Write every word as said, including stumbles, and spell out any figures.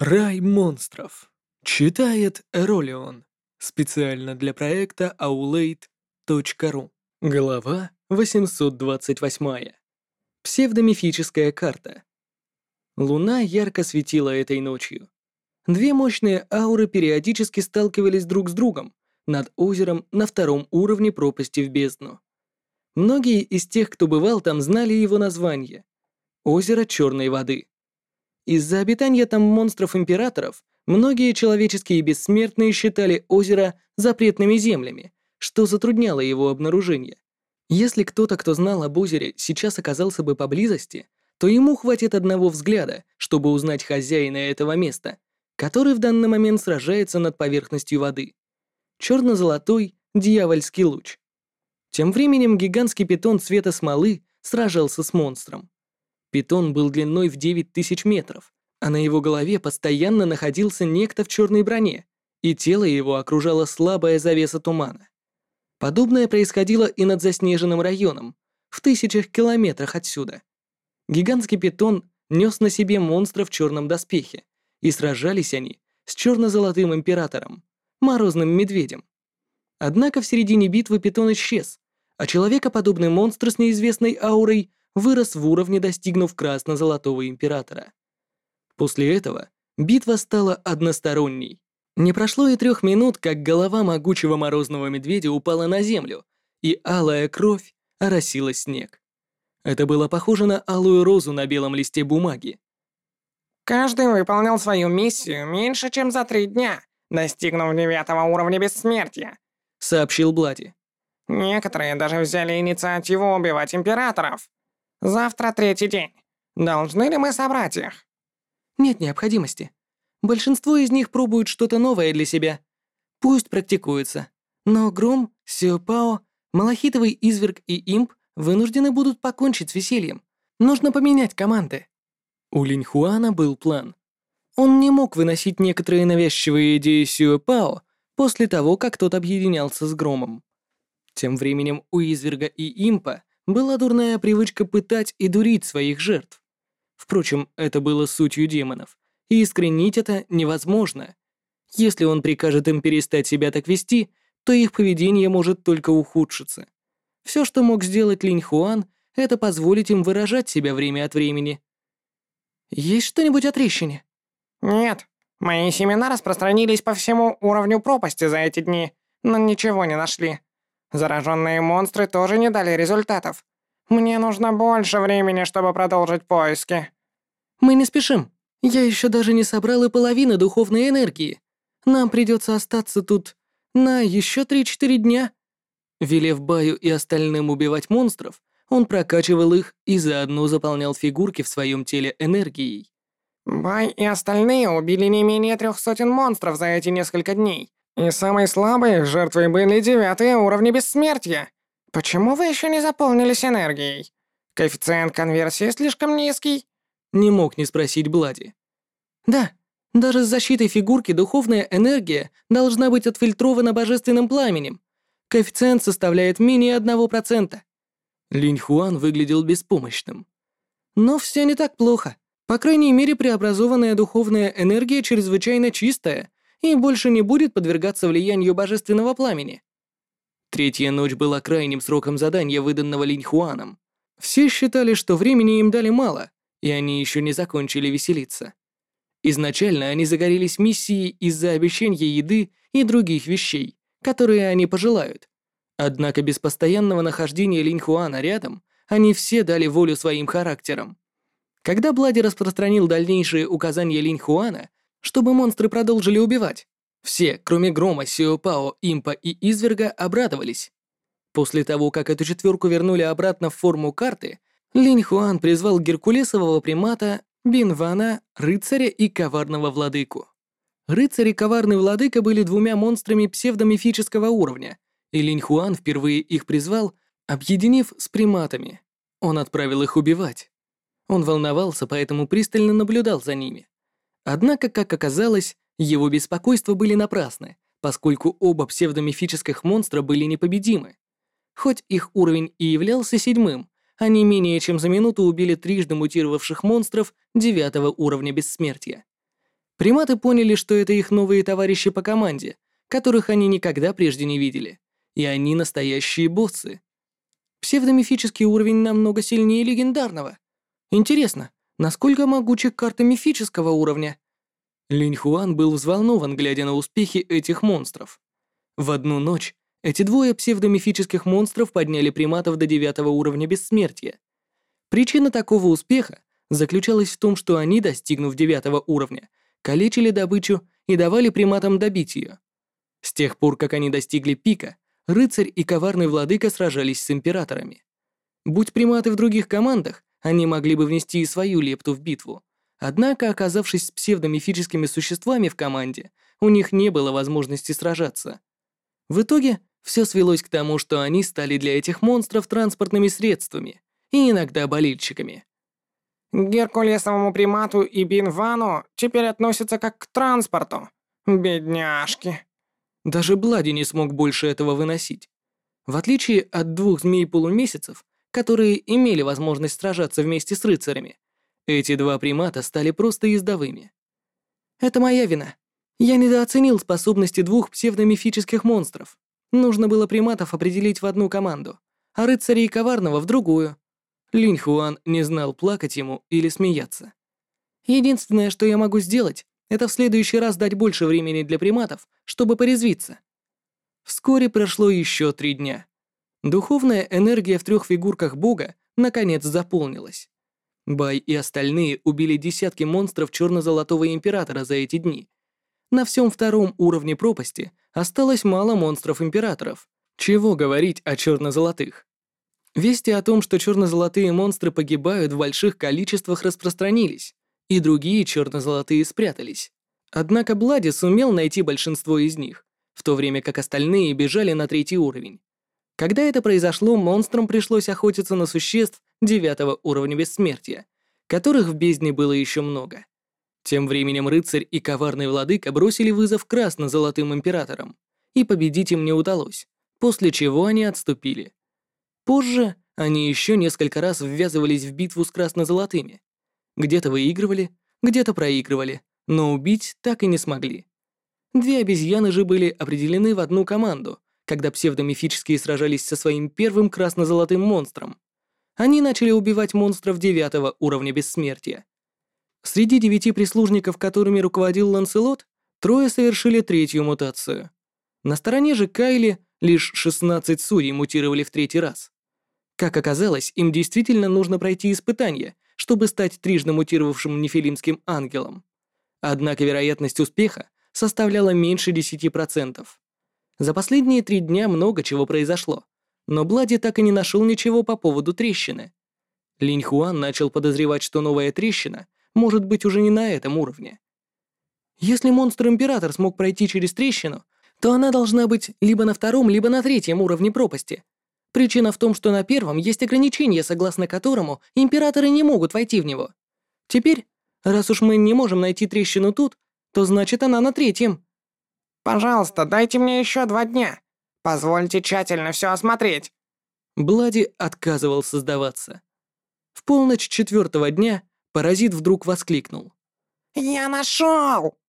Рай монстров. Читает Эролион. Специально для проекта аулейт точка ру. Глава восемьсот двадцать восемь. Псевдомифическая карта. Луна ярко светила этой ночью. Две мощные ауры периодически сталкивались друг с другом над озером на втором уровне пропасти в бездну. Многие из тех, кто бывал там, знали его название — озеро Черной воды. Из-за обитания там монстров-императоров многие человеческие бессмертные считали озеро запретными землями, что затрудняло его обнаружение. Если кто-то, кто знал об озере, сейчас оказался бы поблизости, то ему хватит одного взгляда, чтобы узнать хозяина этого места, который в данный момент сражается над поверхностью воды. Черно-золотой дьявольский луч. Тем временем гигантский питон цвета смолы сражался с монстром. Питон был длиной в девять тысяч метров, а на его голове постоянно находился некто в черной броне, и тело его окружала слабая завеса тумана. Подобное происходило и над заснеженным районом, в тысячах километрах отсюда. Гигантский питон нес на себе монстра в черном доспехе, и сражались они с черно-золотым императором, морозным медведем. Однако в середине битвы питон исчез, а человекоподобный монстр с неизвестной аурой вырос в уровне, достигнув красно-золотого императора. После этого битва стала односторонней. Не прошло и трех минут, как голова могучего морозного медведя упала на землю, и алая кровь оросила снег. Это было похоже на алую розу на белом листе бумаги. Каждый выполнил свою миссию меньше, чем за три дня, достигнув девятого уровня бессмертия, сообщил Блади. Некоторые даже взяли инициативу убивать императоров. Завтра третий день. Должны ли мы собрать их? Нет необходимости. Большинство из них пробуют что-то новое для себя. Пусть практикуются. Но Гром, Сюэпао, Малахитовый изверг и Имп вынуждены будут покончить с весельем. Нужно поменять команды. У Линьхуана был план. Он не мог выносить некоторые навязчивые идеи Сюэпао после того, как тот объединялся с Громом. Тем временем у изверга и Импа была дурная привычка пытать и дурить своих жертв. Впрочем, это было сутью демонов, и искоренить это невозможно. Если он прикажет им перестать себя так вести, то их поведение может только ухудшиться. Все, что мог сделать Линьхуан, это позволить им выражать себя время от времени. Есть что-нибудь о трещине? Нет. Мои семена распространились по всему уровню пропасти за эти дни, но ничего не нашли. Зараженные монстры тоже не дали результатов. Мне нужно больше времени, чтобы продолжить поиски. Мы не спешим. Я еще даже не собрал и половины духовной энергии. Нам придется остаться тут на еще три-четыре дня. Велев Баю и остальным убивать монстров, он прокачивал их и заодно заполнял фигурки в своем теле энергией. Бай и остальные убили не менее трех сотен монстров за эти несколько дней. И самой слабой их жертвой были девятые уровни бессмертия. Почему вы еще не заполнились энергией? Коэффициент конверсии слишком низкий. Не мог не спросить Блади. Да, даже с защитой фигурки духовная энергия должна быть отфильтрована божественным пламенем. Коэффициент составляет менее одного процента. Линьхуан выглядел беспомощным. Но все не так плохо. По крайней мере, преобразованная духовная энергия чрезвычайно чистая и больше не будет подвергаться влиянию божественного пламени. Третья ночь была крайним сроком задания, выданного Линьхуаном. Все считали, что времени им дали мало, и они еще не закончили веселиться. Изначально они загорелись миссией из-за обещания еды и других вещей, которые они пожелают. Однако без постоянного нахождения Линьхуана рядом, они все дали волю своим характерам. Когда Блади распространил дальнейшие указания Линьхуана, чтобы монстры продолжили убивать, все, кроме Грома, Сюэпао, Импа и Изверга, обрадовались. После того, как эту четверку вернули обратно в форму карты, Линьхуан призвал геркулесового примата, Бинвана, рыцаря и коварного владыку. Рыцарь и коварный владыка были двумя монстрами псевдомифического уровня, и Линьхуан впервые их призвал, объединив с приматами. Он отправил их убивать. Он волновался, поэтому пристально наблюдал за ними. Однако, как оказалось, его беспокойства были напрасны, поскольку оба псевдомифических монстра были непобедимы. Хоть их уровень и являлся седьмым, они менее чем за минуту убили трижды мутировавших монстров девятого уровня бессмертия. Приматы поняли, что это их новые товарищи по команде, которых они никогда прежде не видели, и они настоящие боссы. Псевдомифический уровень намного сильнее легендарного. Интересно, насколько могуча карта мифического уровня? Линь Хуан был взволнован, глядя на успехи этих монстров. В одну ночь эти двое псевдомифических монстров подняли приматов до девятого уровня бессмертия. Причина такого успеха заключалась в том, что они, достигнув девятого уровня, калечили добычу и давали приматам добить ее. С тех пор, как они достигли пика, рыцарь и коварный владыка сражались с императорами. Будь приматы в других командах, они могли бы внести и свою лепту в битву. Однако, оказавшись с псевдомифическими существами в команде, у них не было возможности сражаться. В итоге, все свелось к тому, что они стали для этих монстров транспортными средствами и иногда болельщиками. К геркулесовому примату и Бинвану теперь относятся как к транспорту. Бедняжки. Даже Блади не смог больше этого выносить. В отличие от двух змей-полумесяцев, которые имели возможность сражаться вместе с рыцарями, эти два примата стали просто ездовыми. Это моя вина. Я недооценил способности двух псевдомифических монстров. Нужно было приматов определить в одну команду, а рыцарей коварного в другую. Линь Хуан не знал, плакать ему или смеяться. Единственное, что я могу сделать, это в следующий раз дать больше времени для приматов, чтобы порезвиться. Вскоре прошло еще три дня. Духовная энергия в трех фигурках бога наконец заполнилась. Бай и остальные убили десятки монстров черно-золотого императора за эти дни. На всем втором уровне пропасти осталось мало монстров-императоров. Чего говорить о черно-золотых? Вести о том, что черно-золотые монстры погибают в больших количествах, распространились, и другие черно-золотые спрятались. Однако Блади сумел найти большинство из них, в то время как остальные бежали на третий уровень. Когда это произошло, монстрам пришлось охотиться на существ девятого уровня бессмертия, которых в бездне было еще много. Тем временем рыцарь и коварный владыка бросили вызов красно-золотым императорам, и победить им не удалось, после чего они отступили. Позже они еще несколько раз ввязывались в битву с красно-золотыми. Где-то выигрывали, где-то проигрывали, но убить так и не смогли. Две обезьяны же были определены в одну команду, когда псевдомифические сражались со своим первым красно-золотым монстром. Они начали убивать монстров девятого уровня бессмертия. Среди девяти прислужников, которыми руководил Ланселот, трое совершили третью мутацию. На стороне же Кайли лишь шестнадцать судей мутировали в третий раз. Как оказалось, им действительно нужно пройти испытание, чтобы стать трижды мутировавшим нефилимским ангелом. Однако вероятность успеха составляла меньше десяти процентов. За последние три дня много чего произошло, но Блади так и не нашел ничего по поводу трещины. Линь Хуан начал подозревать, что новая трещина может быть уже не на этом уровне. Если монстр-император смог пройти через трещину, то она должна быть либо на втором, либо на третьем уровне пропасти. Причина в том, что на первом есть ограничение, согласно которому императоры не могут войти в него. Теперь, раз уж мы не можем найти трещину тут, то значит она на третьем. Пожалуйста, дайте мне еще два дня. Позвольте тщательно все осмотреть. Блади отказывался сдаваться. В полночь четвертого дня паразит вдруг воскликнул. Я нашел!